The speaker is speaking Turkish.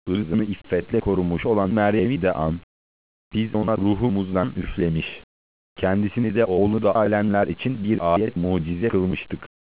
ırzını iffetle korumuş olan Meryem'i de an. Biz ona ruhumuzdan üflemiş. Kendisini de oğlu da alemler için bir ayet mucize kılmıştık.